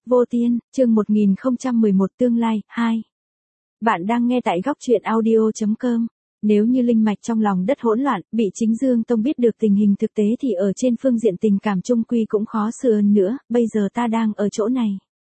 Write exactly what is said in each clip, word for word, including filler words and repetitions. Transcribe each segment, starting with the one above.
Vô Tiên, chương một nghìn không trăm mười một tương lai, hai. Bạn đang nghe tại góc truyện audio chấm com. Nếu như linh mạch trong lòng đất hỗn loạn, bị chính Dương Tông biết được tình hình thực tế thì ở trên phương diện tình cảm chung quy cũng khó xử hơn nữa, bây giờ ta đang ở chỗ này.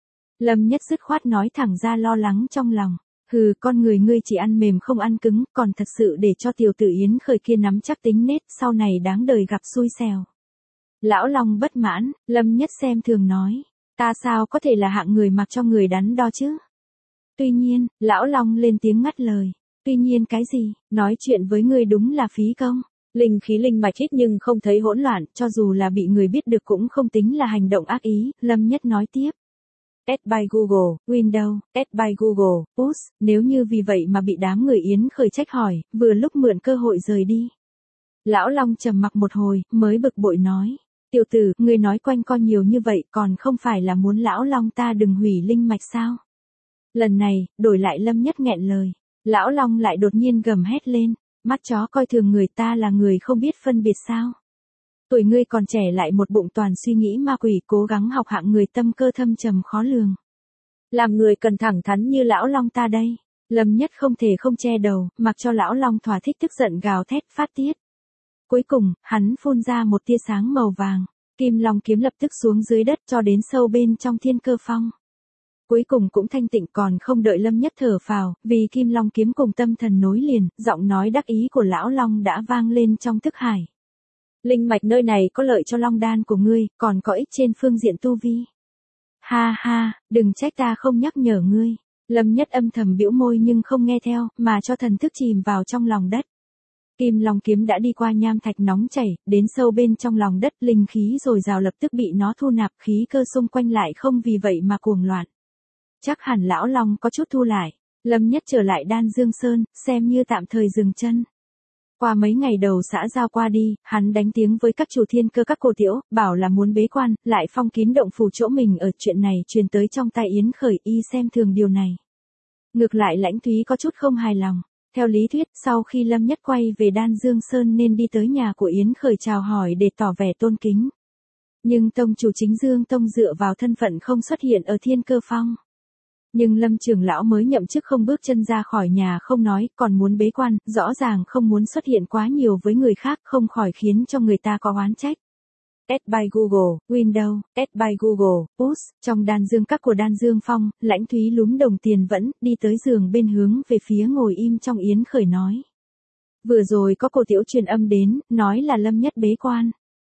Lâm Nhất dứt khoát nói thẳng ra lo lắng trong lòng. Hừ, con người ngươi chỉ ăn mềm không ăn cứng, còn thật sự để cho tiểu tử Yến Khởi kia nắm chắc tính nết, sau này đáng đời gặp xui xẻo. Lão Long bất mãn, Lâm Nhất xem thường nói. Ta sao có thể là hạng người mặc cho người đắn đo chứ? Tuy nhiên, Lão Long lên tiếng ngắt lời. Tuy nhiên cái gì, nói chuyện với ngươi đúng là phí công. Linh khí linh mạch ít nhưng không thấy hỗn loạn, cho dù là bị người biết được cũng không tính là hành động ác ý, Lâm Nhất nói tiếp. Add by Google, Windows, Add by Google, Push, nếu như vì vậy mà bị đám người Yến Khởi trách hỏi, vừa lúc mượn cơ hội rời đi. Lão Long trầm mặc một hồi, mới bực bội nói. Tiểu tử, ngươi nói quanh co nhiều như vậy còn không phải là muốn Lão Long ta đừng hủy linh mạch sao? Lần này, đổi lại Lâm Nhất nghẹn lời. Lão Long lại đột nhiên gầm hét lên. Mắt chó coi thường người ta là người không biết phân biệt sao? Tuổi ngươi còn trẻ lại một bụng toàn suy nghĩ ma quỷ, cố gắng học hạng người tâm cơ thâm trầm khó lường. Làm người cần thẳng thắn như Lão Long ta đây. Lâm Nhất không thể không che đầu, mặc cho Lão Long thỏa thích tức giận gào thét phát tiết. Cuối cùng, hắn phun ra một tia sáng màu vàng. Kim Long kiếm lập tức xuống dưới đất cho đến sâu bên trong thiên cơ phong. Cuối cùng cũng thanh tịnh, còn không đợi Lâm Nhất thở phào, vì Kim Long kiếm cùng tâm thần nối liền, giọng nói đắc ý của Lão Long đã vang lên trong thức hải. Linh mạch nơi này có lợi cho long đan của ngươi, còn có ích trên phương diện tu vi. Ha ha, đừng trách ta không nhắc nhở ngươi. Lâm Nhất âm thầm bĩu môi nhưng không nghe theo, mà cho thần thức chìm vào trong lòng đất. Kim Long kiếm đã đi qua nham thạch nóng chảy, đến sâu bên trong lòng đất, linh khí dồi dào lập tức bị nó thu nạp, khí cơ xung quanh lại không vì vậy mà cuồng loạn. Chắc hẳn Lão Long có chút thu lại. Lâm Nhất trở lại Đan Dương Sơn, xem như tạm thời dừng chân. Qua mấy ngày đầu xã giao qua đi, hắn đánh tiếng với các chủ thiên cơ các cô tiểu, bảo là muốn bế quan, lại phong kín động phủ chỗ mình ở, chuyện này truyền tới trong tai Yến Khởi, y xem thường điều này. Ngược lại Lãnh Thúy có chút không hài lòng. Theo lý thuyết, sau khi Lâm Nhất quay về Đan Dương Sơn nên đi tới nhà của Yến Khởi chào hỏi để tỏ vẻ tôn kính. Nhưng tông chủ chính Dương Tông dựa vào thân phận không xuất hiện ở thiên cơ phong. Nhưng Lâm trưởng lão mới nhậm chức không bước chân ra khỏi nhà không nói, còn muốn bế quan, rõ ràng không muốn xuất hiện quá nhiều với người khác, không khỏi khiến cho người ta có oán trách. Add by Google, Windows, Add by Google, Push, trong Đan Dương các của Đan Dương Phong, Lãnh Thúy lúm đồng tiền vẫn, đi tới giường bên hướng về phía ngồi im trong Yến Khởi nói. Vừa rồi có cô tiểu truyền âm đến, nói là Lâm Nhất bế quan.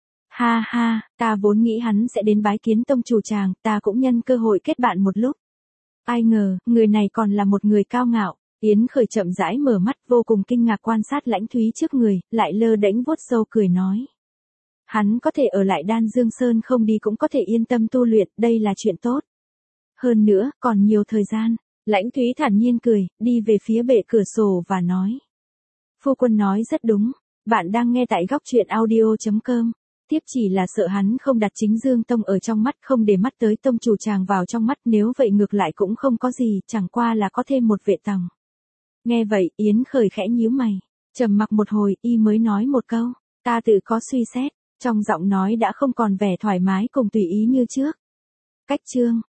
Ha ha, ta vốn nghĩ hắn sẽ đến bái kiến tông chủ chàng, ta cũng nhân cơ hội kết bạn một lúc. Ai ngờ, người này còn là một người cao ngạo. Yến Khởi chậm rãi mở mắt, vô cùng kinh ngạc quan sát Lãnh Thúy trước người, lại lơ đễnh vuốt râu cười nói. Hắn có thể ở lại Đan Dương Sơn không đi cũng có thể yên tâm tu luyện, đây là chuyện tốt. Hơn nữa, còn nhiều thời gian. Lãnh Thúy thản nhiên cười, đi về phía bệ cửa sổ và nói. Phu quân nói rất đúng, bạn đang nghe tại góc truyện audio chấm com. Tiếp chỉ là sợ hắn không đặt chính Dương Tông ở trong mắt, không để mắt tới tông chủ chàng vào trong mắt, nếu vậy ngược lại cũng không có gì, chẳng qua là có thêm một vệ tòng. Nghe vậy, Yến Khởi khẽ nhíu mày, trầm mặc một hồi, y mới nói một câu, ta tự có suy xét, trong giọng nói đã không còn vẻ thoải mái cùng tùy ý như trước. Cách chương